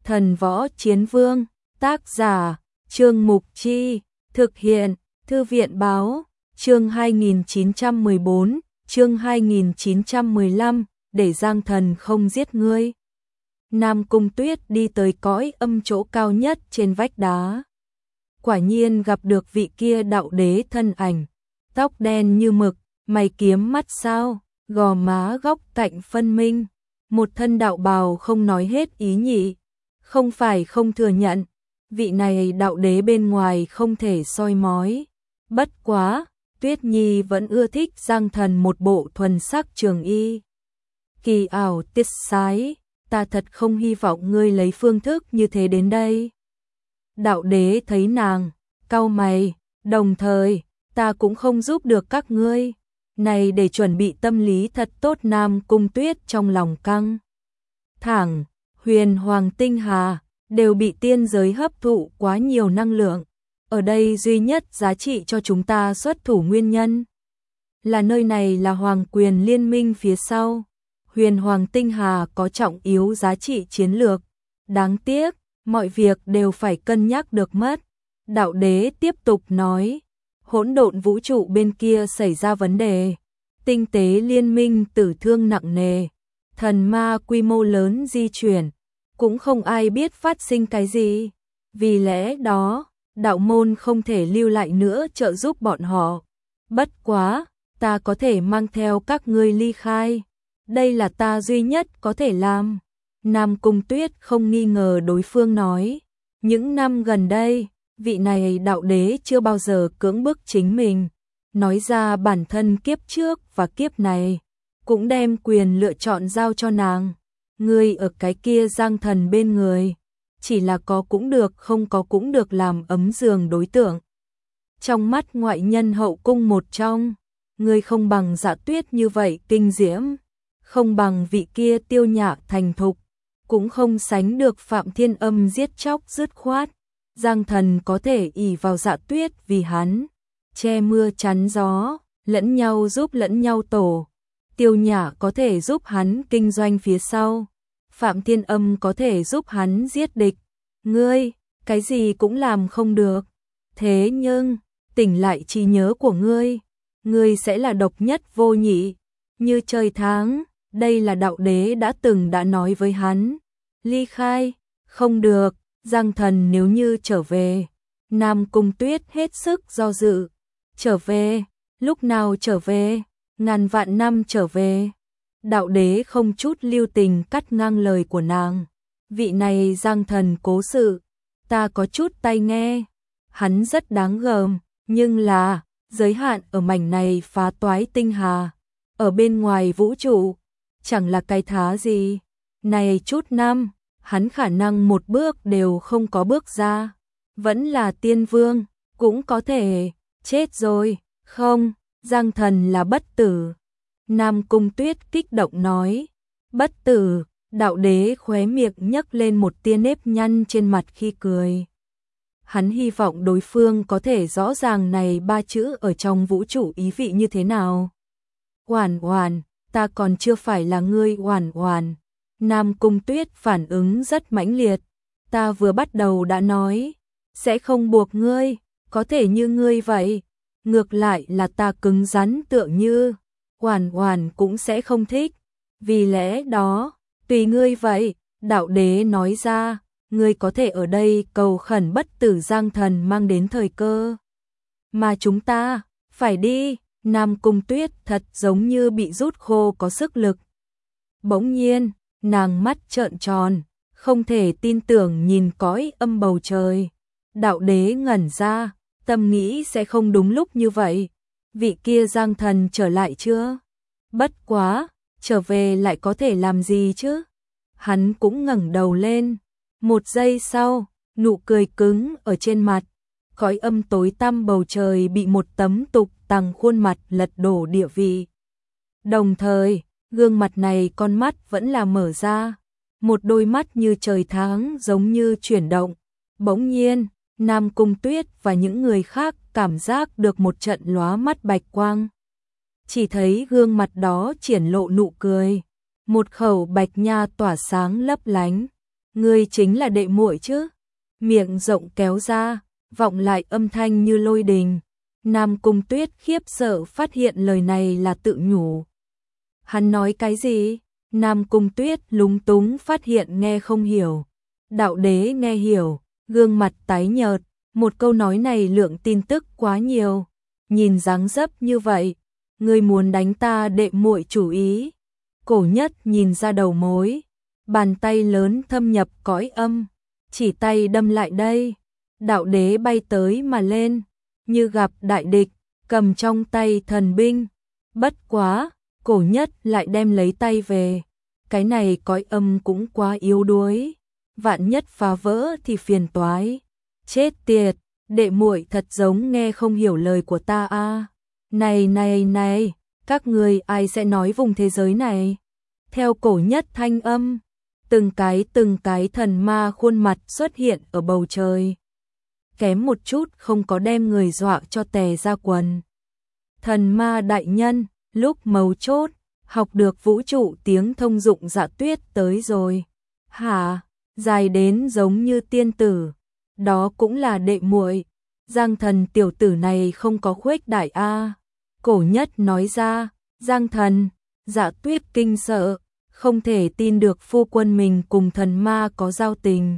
Thần Võ Chiến Vương, tác giả, Trương Mục Chi, thực hiện, Thư viện báo, chương 2914, chương 2915, để Giang Thần không giết ngươi. Nam Cung Tuyết đi tới cõi âm chỗ cao nhất trên vách đá. Quả nhiên gặp được vị kia đạo đế thân ảnh, tóc đen như mực, mày kiếm mắt sao, gò má góc cạnh phân minh, một thân đạo bào không nói hết ý nhị, không phải không thừa nhận, vị này đạo đế bên ngoài không thể soi mói. Bất quá, Tuyết Nhi vẫn ưa thích Giang Thần một bộ thuần sắc trường y. Kỳ ảo tiết sái, ta thật không hy vọng ngươi lấy phương thức như thế đến đây. Đạo đế thấy nàng, cau mày, đồng thời, ta cũng không giúp được các ngươi. Này để chuẩn bị tâm lý thật tốt. Nam Cung Tuyết trong lòng căng thẳng, huyền hoàng tinh hà, đều bị tiên giới hấp thụ quá nhiều năng lượng. Ở đây duy nhất giá trị cho chúng ta xuất thủ nguyên nhân là nơi này là hoàng quyền liên minh phía sau. Huyền hoàng tinh hà có trọng yếu giá trị chiến lược. Đáng tiếc, mọi việc đều phải cân nhắc được mất. Đạo đế tiếp tục nói, hỗn độn vũ trụ bên kia xảy ra vấn đề. Tinh tế liên minh tử thương nặng nề. Thần ma quy mô lớn di chuyển. Cũng không ai biết phát sinh cái gì. Vì lẽ đó, đạo môn không thể lưu lại nữa trợ giúp bọn họ. Bất quá, ta có thể mang theo các ngươi ly khai. Đây là ta duy nhất có thể làm. Nam Cung Tuyết không nghi ngờ đối phương nói. Những năm gần đây, vị này đạo đế chưa bao giờ cưỡng bức chính mình. Nói ra bản thân kiếp trước và kiếp này, cũng đem quyền lựa chọn giao cho nàng. Ngươi ở cái kia Giang Thần bên người, chỉ là có cũng được không có cũng được làm ấm giường đối tượng. Trong mắt ngoại nhân hậu cung một trong, ngươi không bằng Dạ Tuyết như vậy kinh diễm, không bằng vị kia tiêu nhã thành thục, cũng không sánh được Phạm Thiên Âm giết chóc dứt khoát. Giang Thần có thể ỷ vào Dạ Tuyết vì hắn che mưa chắn gió, lẫn nhau giúp lẫn nhau tổ. Tiêu nhã có thể giúp hắn kinh doanh phía sau, Phạm Thiên Âm có thể giúp hắn giết địch. Ngươi, cái gì cũng làm không được. Thế nhưng, tỉnh lại trí nhớ của ngươi sẽ là độc nhất vô nhị, như trời tháng. Đây là đạo đế đã nói với hắn. Ly khai, không được. Giang Thần nếu như trở về. Nam Cung Tuyết hết sức do dự. Trở về, lúc nào trở về? Ngàn vạn năm trở về. Đạo đế không chút lưu tình cắt ngang lời của nàng. Vị này Giang Thần cố sự, ta có chút tai nghe. Hắn rất đáng gờm, nhưng là giới hạn ở mảnh này phá toái tinh hà. Ở bên ngoài vũ trụ, chẳng là cái thá gì. Này chút năm, hắn khả năng một bước đều không có bước ra. Vẫn là tiên vương, cũng có thể chết rồi. Không, Giang Thần là bất tử. Nam Cung Tuyết kích động nói. Bất tử, đạo đế khóe miệng nhấc lên một tia nếp nhăn trên mặt khi cười. Hắn hy vọng đối phương có thể rõ ràng này ba chữ ở trong vũ trụ ý vị như thế nào. Oản oản, ta còn chưa phải là ngươi oản oản. Nam Cung Tuyết phản ứng rất mãnh liệt. Ta vừa bắt đầu đã nói, sẽ không buộc ngươi, có thể như ngươi vậy. Ngược lại là ta cứng rắn tựa như, oản oản cũng sẽ không thích. Vì lẽ đó, tùy ngươi vậy. Đạo đế nói ra, ngươi có thể ở đây cầu khẩn bất tử Giang Thần mang đến thời cơ. Mà chúng ta, phải đi. Nam Cung Tuyết thật giống như bị rút khô có sức lực. Bỗng nhiên, nàng mắt trợn tròn, không thể tin tưởng nhìn cõi âm bầu trời. Đạo đế ngẩn ra, tâm nghĩ sẽ không đúng lúc như vậy. Vị kia Giang Thần trở lại chưa? Bất quá, trở về lại có thể làm gì chứ? Hắn cũng ngẩng đầu lên. Một giây sau, nụ cười cứng ở trên mặt. Cõi âm tối tăm bầu trời bị một tấm tục tằng khuôn mặt lật đổ địa vị. Đồng thời, gương mặt này con mắt vẫn là mở ra. Một đôi mắt như trời tháng giống như chuyển động. Bỗng nhiên, Nam Cung Tuyết và những người khác cảm giác được một trận lóa mắt bạch quang. Chỉ thấy gương mặt đó triển lộ nụ cười. Một khẩu bạch nha tỏa sáng lấp lánh. ngươi chính là đệ muội chứ? Miệng rộng kéo ra, vọng lại âm thanh như lôi đình. Nam Cung Tuyết khiếp sợ phát hiện lời này là tự nhủ. Hắn nói cái gì? Nam Cung Tuyết lúng túng phát hiện nghe không hiểu. Đạo đế nghe hiểu, gương mặt tái nhợt, một câu nói này lượng tin tức quá nhiều. Nhìn dáng dấp như vậy, ngươi muốn đánh ta đệ muội chủ ý. Cổ Nhất nhìn ra đầu mối, bàn tay lớn thâm nhập cõi âm, chỉ tay đâm lại đây. Đạo đế bay tới mà lên, như gặp đại địch, cầm trong tay thần binh. Bất quá, Cổ Nhất lại đem lấy tay về. Cái này cõi âm cũng quá yếu đuối, vạn nhất phá vỡ thì phiền toái. Chết tiệt, đệ muội thật giống nghe không hiểu lời của ta a. Này, các ngươi ai sẽ nói vùng thế giới này? Theo Cổ Nhất thanh âm, từng cái thần ma khuôn mặt xuất hiện ở bầu trời. Kém một chút không có đem người dọa cho tè ra quần. Thần ma đại nhân, lúc mấu chốt, học được vũ trụ tiếng thông dụng Dạ Tuyết tới rồi. Hả? Dài đến giống như tiên tử. Đó cũng là đệ muội. Giang Thần tiểu tử này không có khuếch đại a. Cổ Nhất nói ra. Giang Thần, Dạ Tuyết kinh sợ, không thể tin được phu quân mình cùng thần ma có giao tình.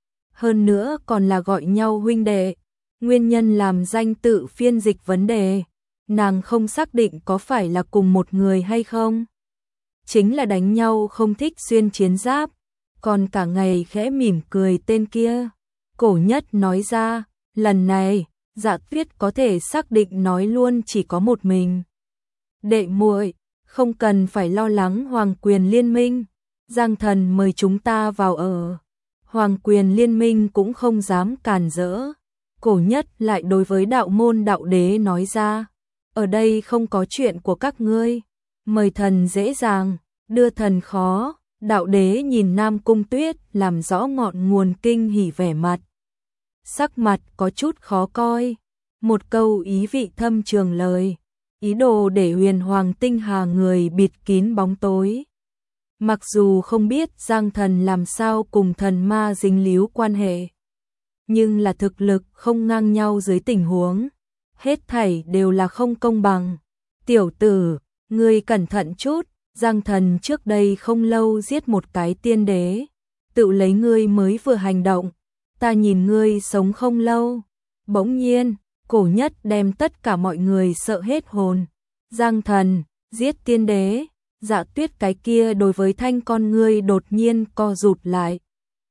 Hơn nữa còn là gọi nhau huynh đệ. Nguyên nhân làm danh tự phiên dịch vấn đề. Nàng không xác định có phải là cùng một người hay không. Chính là đánh nhau không thích xuyên chiến giáp, còn cả ngày khẽ mỉm cười tên kia. Cổ Nhất nói ra, lần này, Dạ Tuyết có thể xác định nói luôn chỉ có một mình. Đệ muội, không cần phải lo lắng Hoàng Quyền Liên Minh. Giang Thần mời chúng ta vào ở. Hoàng Quyền Liên Minh cũng không dám cản rỡ. Cổ Nhất lại đối với đạo môn đạo đế nói ra, ở đây không có chuyện của các ngươi. Mời thần dễ dàng, đưa thần khó. Đạo đế nhìn Nam Cung Tuyết làm rõ ngọn nguồn kinh hỉ vẻ mặt. Sắc mặt có chút khó coi. Một câu ý vị thâm trường lời. Ý đồ để Huyền Hoàng Tinh Hà người bịt kín bóng tối. Mặc dù không biết Giang Thần làm sao cùng thần ma dính líu quan hệ, nhưng là thực lực không ngang nhau dưới tình huống, hết thảy đều là không công bằng. Tiểu tử, ngươi cẩn thận chút, Giang Thần trước đây không lâu giết một cái tiên đế, tự lấy ngươi mới vừa hành động, ta nhìn ngươi sống không lâu. Bỗng nhiên, Cổ Nhất đem tất cả mọi người sợ hết hồn. Giang Thần, giết tiên đế. Dạ Tuyết cái kia đối với thanh con ngươi đột nhiên co rụt lại.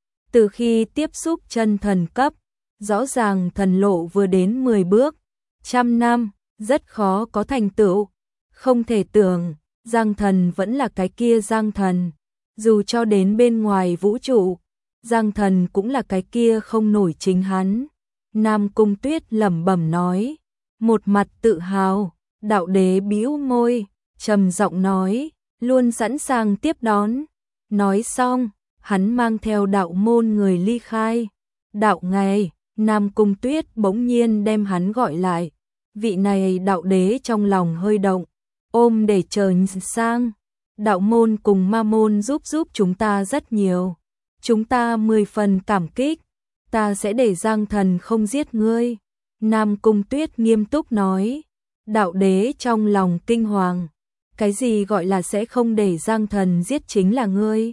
Từ khi tiếp xúc chân thần cấp, rõ ràng thần lộ vừa đến 10 bước, 100 năm, rất khó có thành tựu. Không thể tưởng, Giang Thần vẫn là cái kia Giang Thần. Dù cho đến bên ngoài vũ trụ, Giang Thần cũng là cái kia không nổi chính hắn. Nam Cung Tuyết lẩm bẩm nói, một mặt tự hào. Đạo đế bĩu môi, trầm giọng nói, luôn sẵn sàng tiếp đón. Nói xong, hắn mang theo đạo môn người ly khai. Đạo ngài, Nam Cung Tuyết bỗng nhiên đem hắn gọi lại. Vị này đạo đế trong lòng hơi động, ôm để chờ sang. Đạo môn cùng ma môn giúp chúng ta rất nhiều. Chúng ta 10 phần cảm kích. Ta sẽ để Giang Thần không giết ngươi. Nam Cung Tuyết nghiêm túc nói. Đạo đế trong lòng kinh hoàng. Cái gì gọi là sẽ không để Giang Thần giết chính là ngươi?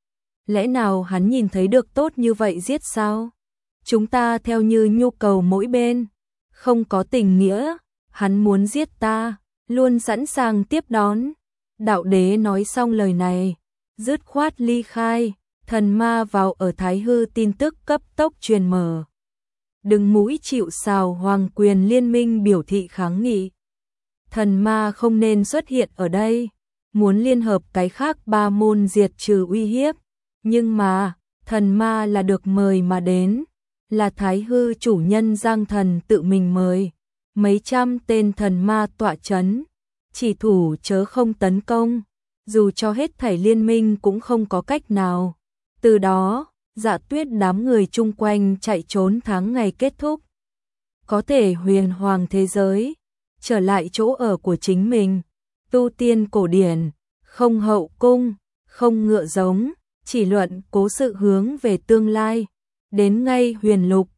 Lẽ nào hắn nhìn thấy được tốt như vậy giết sao? Chúng ta theo như nhu cầu mỗi bên, không có tình nghĩa, hắn muốn giết ta, luôn sẵn sàng tiếp đón. Đạo đế nói xong lời này, dứt khoát ly khai, thần ma vào ở Thái Hư tin tức cấp tốc truyền mở. Đừng mũi chịu sào Hoàng Quyền Liên Minh biểu thị kháng nghị. Thần ma không nên xuất hiện ở đây, muốn liên hợp cái khác ba môn diệt trừ uy hiếp. Nhưng mà, thần ma là được mời mà đến, là Thái Hư chủ nhân Giang Thần tự mình mời. Mấy trăm tên thần ma tọa chấn, chỉ thủ chớ không tấn công, dù cho hết thảy liên minh cũng không có cách nào. Từ đó, Dạ Tuyết đám người chung quanh chạy trốn tháng ngày kết thúc. Có thể huyền hoàng thế giới, trở lại chỗ ở của chính mình, tu tiên cổ điển, không hậu cung, không ngựa giống, chỉ luận cố sự hướng về tương lai. Đến ngay huyền lục,